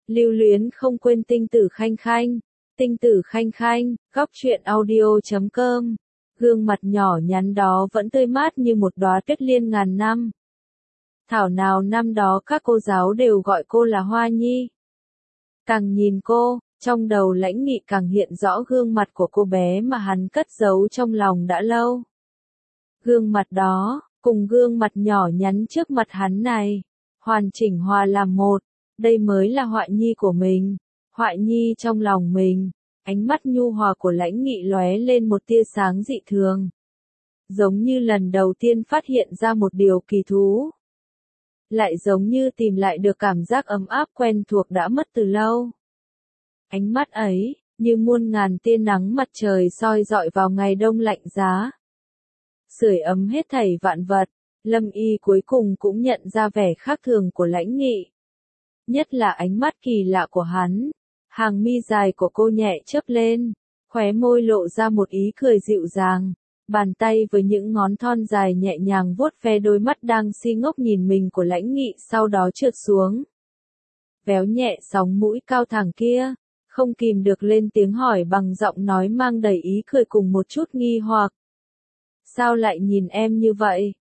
Lưu luyến không quên tinh tử khanh khanh. Tinh tử khanh khanh, góc truyện audio.com. Gương mặt nhỏ nhắn đó vẫn tươi mát như một đóa tuyết liên ngàn năm. Thảo nào năm đó các cô giáo đều gọi cô là Hoa Nhi. Càng nhìn cô, trong đầu Lãnh Nghị càng hiện rõ gương mặt của cô bé mà hắn cất giấu trong lòng đã lâu. Gương mặt đó, cùng gương mặt nhỏ nhắn trước mặt hắn này, hoàn chỉnh hòa làm một, đây mới là Họa Nhi của mình, Họa Nhi trong lòng mình. Ánh mắt nhu hòa của Lãnh Nghị lóe lên một tia sáng dị thường. Giống như lần đầu tiên phát hiện ra một điều kỳ thú. Lại giống như tìm lại được cảm giác ấm áp quen thuộc đã mất từ lâu. Ánh mắt ấy, như muôn ngàn tia nắng mặt trời soi rọi vào ngày đông lạnh giá. Sưởi ấm hết thảy vạn vật, Lâm Y cuối cùng cũng nhận ra vẻ khác thường của Lãnh Nghị. Nhất là ánh mắt kỳ lạ của hắn. Hàng mi dài của cô nhẹ chớp lên, khóe môi lộ ra một ý cười dịu dàng, bàn tay với những ngón thon dài nhẹ nhàng vuốt ve đôi mắt đang si ngốc nhìn mình của Lãnh Nghị sau đó trượt xuống. Véo nhẹ sóng mũi cao thẳng kia, không kìm được lên tiếng hỏi bằng giọng nói mang đầy ý cười cùng một chút nghi hoặc. Sao lại nhìn em như vậy?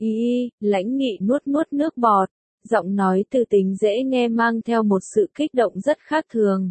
Lãnh Nghị nuốt nuốt nước bọt, giọng nói từ tính dễ nghe mang theo một sự kích động rất khác thường.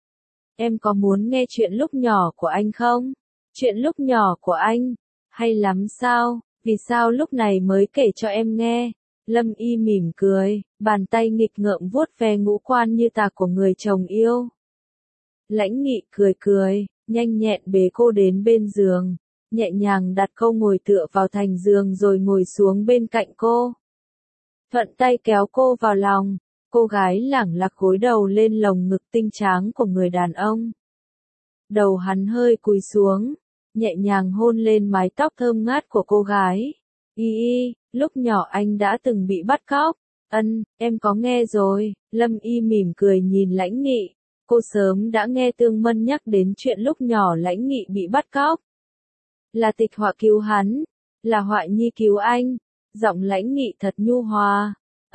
Em có muốn nghe chuyện lúc nhỏ của anh không? Chuyện lúc nhỏ của anh? Hay lắm sao? Vì sao lúc này mới kể cho em nghe? Lâm Y mỉm cười, bàn tay nghịch ngợm vuốt ve ngũ quan như tạc của người chồng yêu. Lãnh Nghị cười cười, nhanh nhẹn bế cô đến bên giường, nhẹ nhàng đặt cô ngồi tựa vào thành giường rồi ngồi xuống bên cạnh cô. Thuận tay kéo cô vào lòng. Cô gái lẳng lặc gối đầu lên lồng ngực tinh tráng của người đàn ông. Đầu hắn hơi cúi xuống, nhẹ nhàng hôn lên mái tóc thơm ngát của cô gái. Lúc nhỏ anh đã từng bị bắt cóc. Em có nghe rồi. Lâm Y mỉm cười nhìn Lãnh Nghị. Cô sớm đã nghe Tương Mân nhắc đến chuyện lúc nhỏ Lãnh Nghị bị bắt cóc. Là Tịch Họa cứu hắn, là Họa Nhi cứu anh. Giọng Lãnh Nghị thật nhu hòa.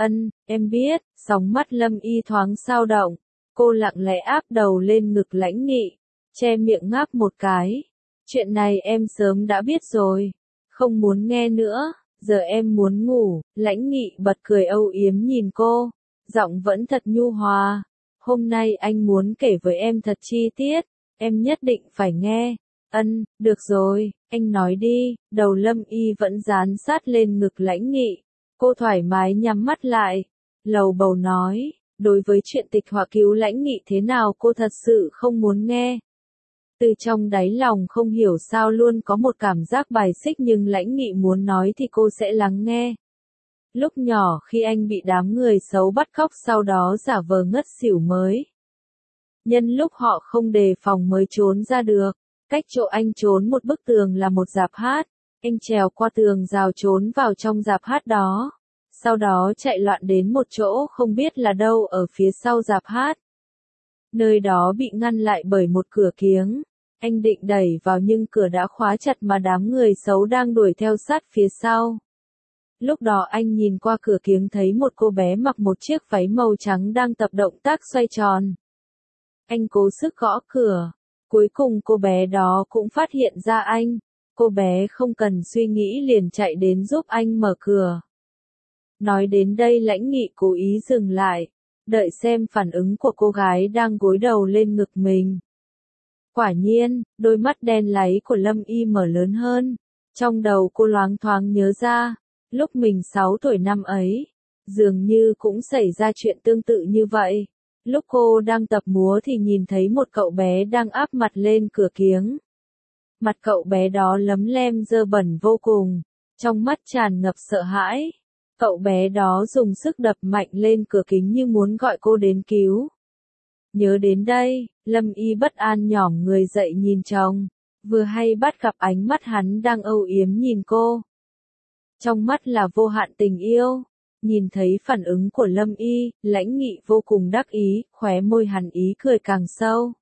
Em biết. Sóng mắt Lâm Y thoáng dao động, cô lặng lẽ áp đầu lên ngực Lãnh Nghị, che miệng ngáp một cái. Chuyện này em sớm đã biết rồi, không muốn nghe nữa, giờ em muốn ngủ. Lãnh Nghị bật cười âu yếm nhìn cô, giọng vẫn thật nhu hòa. Hôm nay anh muốn kể với em thật chi tiết, em nhất định phải nghe. Được rồi, anh nói đi. Đầu Lâm Y vẫn dán sát lên ngực Lãnh Nghị, cô thoải mái nhắm mắt lại. Lầu bầu nói, đối với chuyện Tịch Họa cứu Lãnh Nghị thế nào cô thật sự không muốn nghe. Từ trong đáy lòng không hiểu sao luôn có một cảm giác bài xích nhưng Lãnh Nghị muốn nói thì cô sẽ lắng nghe. Lúc nhỏ khi anh bị đám người xấu bắt cóc sau đó giả vờ ngất xỉu mới. Nhân lúc họ không đề phòng mới trốn ra được, cách chỗ anh trốn một bức tường là một rạp hát, anh trèo qua tường rào trốn vào trong rạp hát đó. Sau đó chạy loạn đến một chỗ không biết là đâu ở phía sau rạp hát. Nơi đó bị ngăn lại bởi một cửa kiếng. Anh định đẩy vào nhưng cửa đã khóa chặt mà đám người xấu đang đuổi theo sát phía sau. Lúc đó anh nhìn qua cửa kiếng thấy một cô bé mặc một chiếc váy màu trắng đang tập động tác xoay tròn. Anh cố sức gõ cửa. Cuối cùng cô bé đó cũng phát hiện ra anh. Cô bé không cần suy nghĩ liền chạy đến giúp anh mở cửa. Nói đến đây Lãnh Nghị cố ý dừng lại, đợi xem phản ứng của cô gái đang gối đầu lên ngực mình. Quả nhiên, đôi mắt đen láy của Lâm Y mở lớn hơn. Trong đầu cô loáng thoáng nhớ ra, lúc mình 6 tuổi năm ấy, dường như cũng xảy ra chuyện tương tự như vậy. Lúc cô đang tập múa thì nhìn thấy một cậu bé đang áp mặt lên cửa kiếng. Mặt cậu bé đó lấm lem dơ bẩn vô cùng, trong mắt tràn ngập sợ hãi. Cậu bé đó dùng sức đập mạnh lên cửa kính như muốn gọi cô đến cứu. Nhớ đến đây, Lâm Y bất an nhỏm người dậy nhìn chồng, vừa hay bắt gặp ánh mắt hắn đang âu yếm nhìn cô. Trong mắt là vô hạn tình yêu. Nhìn thấy phản ứng của Lâm Y, Lãnh Nghị vô cùng đắc ý, khóe môi hắn ý cười càng sâu.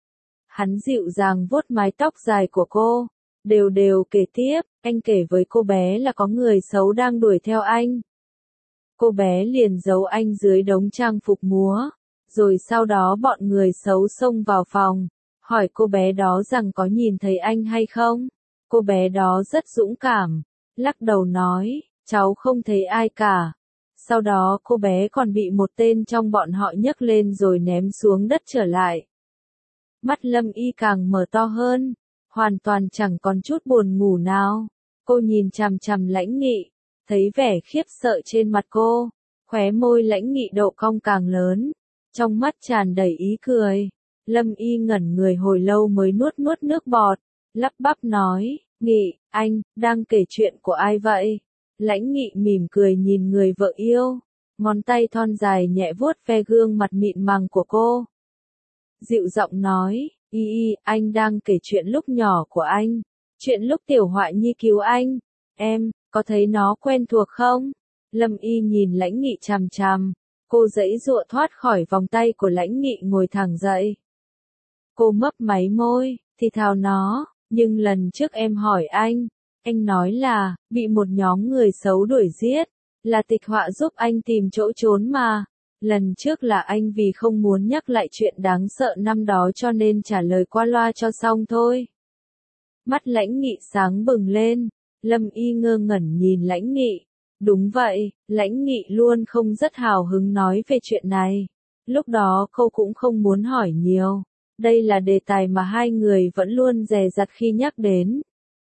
Hắn dịu dàng vuốt mái tóc dài của cô, đều đều kể tiếp, anh kể với cô bé là có người xấu đang đuổi theo anh. Cô bé liền giấu anh dưới đống trang phục múa, Rồi sau đó bọn người xấu xông vào phòng, hỏi cô bé đó rằng có nhìn thấy anh hay không. Cô bé đó rất dũng cảm, lắc đầu nói, cháu không thấy ai cả. Sau đó cô bé còn bị một tên trong bọn họ nhấc lên rồi ném xuống đất trở lại. Mắt Lâm Y càng mở to hơn, hoàn toàn chẳng còn chút buồn ngủ nào. Cô nhìn chằm chằm Lãnh Nghị, thấy vẻ khiếp sợ trên mặt cô, khóe môi Lãnh Nghị độ cong càng lớn, trong mắt tràn đầy ý cười. Lâm Y ngẩn người hồi lâu mới nuốt nuốt nước bọt, lắp bắp nói, Nghị, anh, đang kể chuyện của ai vậy? Lãnh Nghị mỉm cười nhìn người vợ yêu, ngón tay thon dài nhẹ vuốt ve gương mặt mịn màng của cô. Dịu giọng nói, Y, anh đang kể chuyện lúc nhỏ của anh, chuyện lúc Tiểu Họa Nhi cứu anh, em, có thấy nó quen thuộc không? Lâm Y nhìn Lãnh Nghị chằm chằm, cô giãy giụa thoát khỏi vòng tay của Lãnh Nghị ngồi thẳng dậy. Cô mấp máy môi, thì thào nó, nhưng lần trước em hỏi anh nói là, bị một nhóm người xấu đuổi giết, là Tịch Họa giúp anh tìm chỗ trốn mà. Lần trước là anh vì không muốn nhắc lại chuyện đáng sợ năm đó cho nên trả lời qua loa cho xong thôi. Mắt Lãnh Nghị sáng bừng lên, Lâm Y ngơ ngẩn nhìn Lãnh Nghị. Đúng vậy, Lãnh Nghị luôn không rất hào hứng nói về chuyện này. Lúc đó cô cũng không muốn hỏi nhiều. Đây là đề tài mà hai người vẫn luôn dè dặt khi nhắc đến.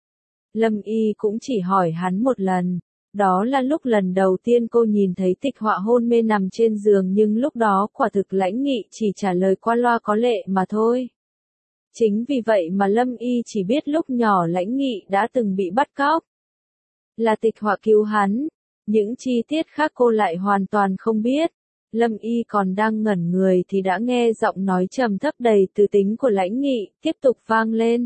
Lâm Y cũng chỉ hỏi hắn một lần. Đó là lúc lần đầu tiên cô nhìn thấy Tịch Họa hôn mê nằm trên giường, nhưng lúc đó quả thực Lãnh Nghị chỉ trả lời qua loa có lệ mà thôi. Chính vì vậy mà Lâm Y chỉ biết lúc nhỏ Lãnh Nghị đã từng bị bắt cóc. Là Tịch Họa cứu hắn. Những chi tiết khác cô lại hoàn toàn không biết. Lâm Y còn đang ngẩn người thì đã nghe giọng nói trầm thấp đầy từ tính của Lãnh Nghị tiếp tục vang lên.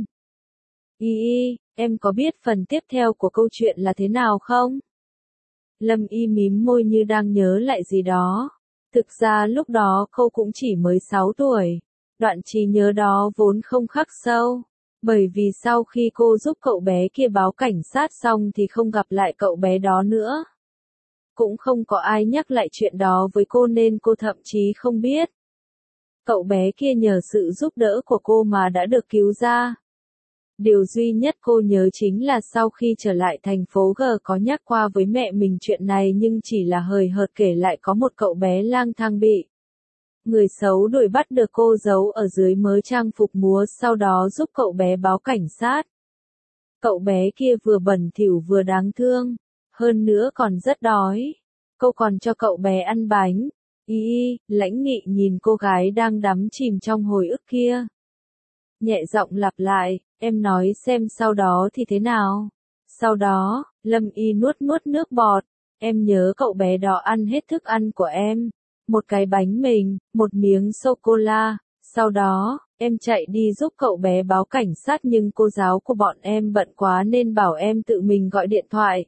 Y, em có biết phần tiếp theo của câu chuyện là thế nào không? Lâm Y mím môi như đang nhớ lại gì đó. Thực ra lúc đó cô cũng chỉ mới 6 tuổi. Đoạn trí nhớ đó vốn không khắc sâu. Bởi vì sau khi cô giúp cậu bé kia báo cảnh sát xong thì không gặp lại cậu bé đó nữa. Cũng không có ai nhắc lại chuyện đó với cô nên cô thậm chí không biết. Cậu bé kia nhờ sự giúp đỡ của cô mà đã được cứu ra. Điều duy nhất cô nhớ chính là sau khi trở lại thành phố G có nhắc qua với mẹ mình chuyện này, nhưng chỉ là hời hợt kể lại có một cậu bé lang thang bị người xấu đuổi bắt, được cô giấu ở dưới mớ trang phục múa, sau đó giúp cậu bé báo cảnh sát. Cậu bé kia vừa bẩn thỉu vừa đáng thương, hơn nữa còn rất đói. Cô còn cho cậu bé ăn bánh. Lãnh Nghị nhìn cô gái đang đắm chìm trong hồi ức kia. Nhẹ giọng lặp lại, em nói xem sau đó thì thế nào? Sau đó, Lâm Y nuốt nuốt nước bọt. Em nhớ cậu bé đó ăn hết thức ăn của em. Một cái bánh mì, một miếng sô-cô-la. Sau đó, em chạy đi giúp cậu bé báo cảnh sát, nhưng cô giáo của bọn em bận quá nên bảo em tự mình gọi điện thoại.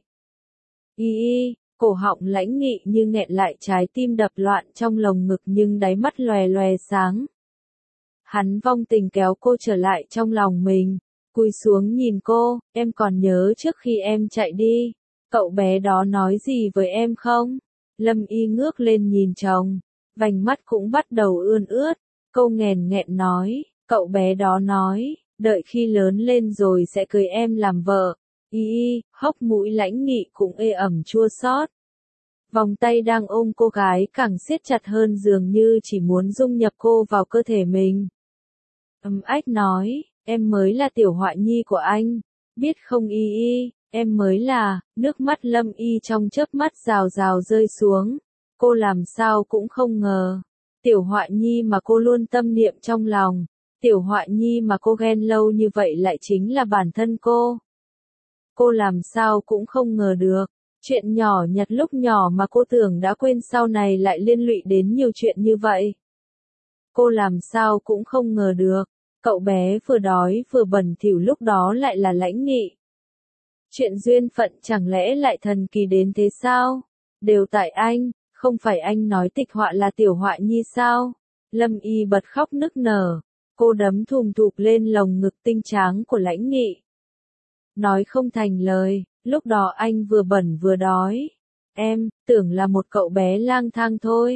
Cổ họng Lãnh Nghị như nghẹn lại, trái tim đập loạn trong lồng ngực nhưng đáy mắt lòe lòe sáng. Hắn vong tình kéo cô trở lại trong lòng mình, cúi xuống nhìn cô, em còn nhớ trước khi em chạy đi, cậu bé đó nói gì với em không? Lâm Y ngước lên nhìn chồng, vành mắt cũng bắt đầu ươn ướt, cô nghẹn nghẹn nói, cậu bé đó nói, đợi khi lớn lên rồi sẽ cưới em làm vợ. Hốc mũi Lãnh Nghị cũng ê ẩm chua xót. Vòng tay đang ôm cô gái càng siết chặt hơn, dường như chỉ muốn dung nhập cô vào cơ thể mình. Ách nói, em mới là Tiểu Họa Nhi của anh, biết không em mới là, nước mắt Lâm Y trong chớp mắt rào rào rơi xuống. Cô làm sao cũng không ngờ, Tiểu Họa Nhi mà cô luôn tâm niệm trong lòng, Tiểu Họa Nhi mà cô ghen lâu như vậy lại chính là bản thân cô. Cô làm sao cũng không ngờ được, chuyện nhỏ nhặt lúc nhỏ mà cô tưởng đã quên sau này lại liên lụy đến nhiều chuyện như vậy. Cô làm sao cũng không ngờ được, cậu bé vừa đói vừa bẩn thỉu lúc đó lại là Lãnh Nghị. Chuyện duyên phận chẳng lẽ lại thần kỳ đến thế sao? Đều tại anh, không phải anh nói Tịch Họa là Tiểu Họa Nhi sao? Lâm Y bật khóc nức nở, cô đấm thùm thụp lên lồng ngực tinh tráng của Lãnh Nghị. Nói không thành lời, lúc đó anh vừa bẩn vừa đói. Em, tưởng là một cậu bé lang thang thôi.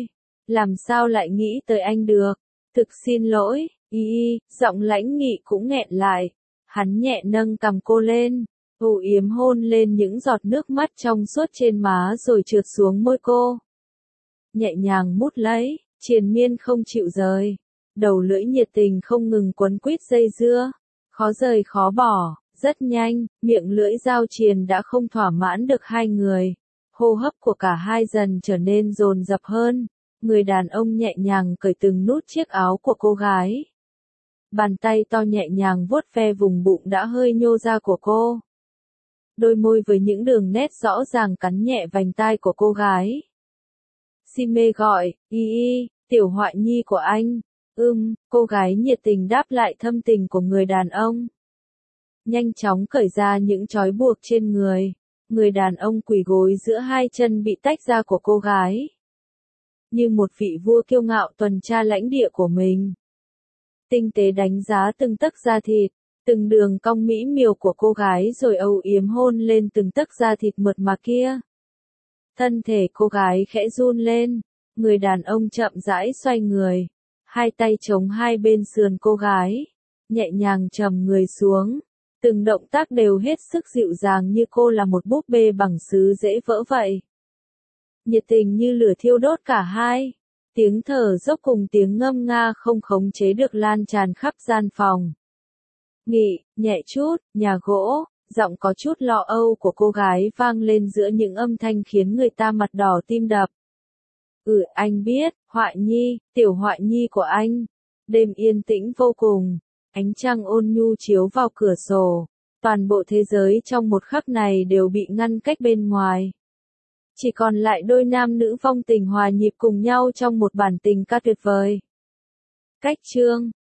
làm sao lại nghĩ tới anh được? Thực xin lỗi, giọng Lãnh Nghị cũng nghẹn lại. Hắn nhẹ nâng cằm cô lên, âu yếm hôn lên những giọt nước mắt trong suốt trên má rồi trượt xuống môi cô. Nhẹ nhàng mút lấy, triền miên không chịu rời. Đầu lưỡi nhiệt tình không ngừng quấn quýt dây dưa, khó rời khó bỏ. Rất nhanh, miệng lưỡi dao triền đã không thỏa mãn được hai người. Hô hấp của cả hai dần trở nên dồn dập hơn. Người đàn ông nhẹ nhàng cởi từng nút chiếc áo của cô gái. Bàn tay to nhẹ nhàng vuốt ve vùng bụng đã hơi nhô ra của cô. Đôi môi với những đường nét rõ ràng cắn nhẹ vành tai của cô gái. Si mê gọi, tiểu Họa Nhi của anh. Cô gái nhiệt tình đáp lại thâm tình của người đàn ông. Nhanh chóng cởi ra những trói buộc trên người. Người đàn ông quỳ gối giữa hai chân bị tách ra của cô gái. Như một vị vua kiêu ngạo tuần tra lãnh địa của mình. Tinh tế đánh giá từng tấc da thịt, từng đường cong mỹ miều của cô gái rồi âu yếm hôn lên từng tấc da thịt mượt mà kia. Thân thể cô gái khẽ run lên, người đàn ông chậm rãi xoay người, hai tay chống hai bên sườn cô gái, nhẹ nhàng trầm người xuống, từng động tác đều hết sức dịu dàng như cô là một búp bê bằng sứ dễ vỡ vậy. Nhiệt tình như lửa thiêu đốt cả hai, tiếng thở dốc cùng tiếng ngâm nga không khống chế được lan tràn khắp gian phòng. Nghị, nhẹ chút, nhà gỗ, giọng có chút lo âu của cô gái vang lên giữa những âm thanh khiến người ta mặt đỏ tim đập. Anh biết, Họa Nhi, tiểu Họa Nhi của anh. Đêm yên tĩnh vô cùng, ánh trăng ôn nhu chiếu vào cửa sổ, toàn bộ thế giới trong một khắc này đều bị ngăn cách bên ngoài. Chỉ còn lại đôi nam nữ vong tình hòa nhịp cùng nhau trong một bản tình ca tuyệt vời. Cách chương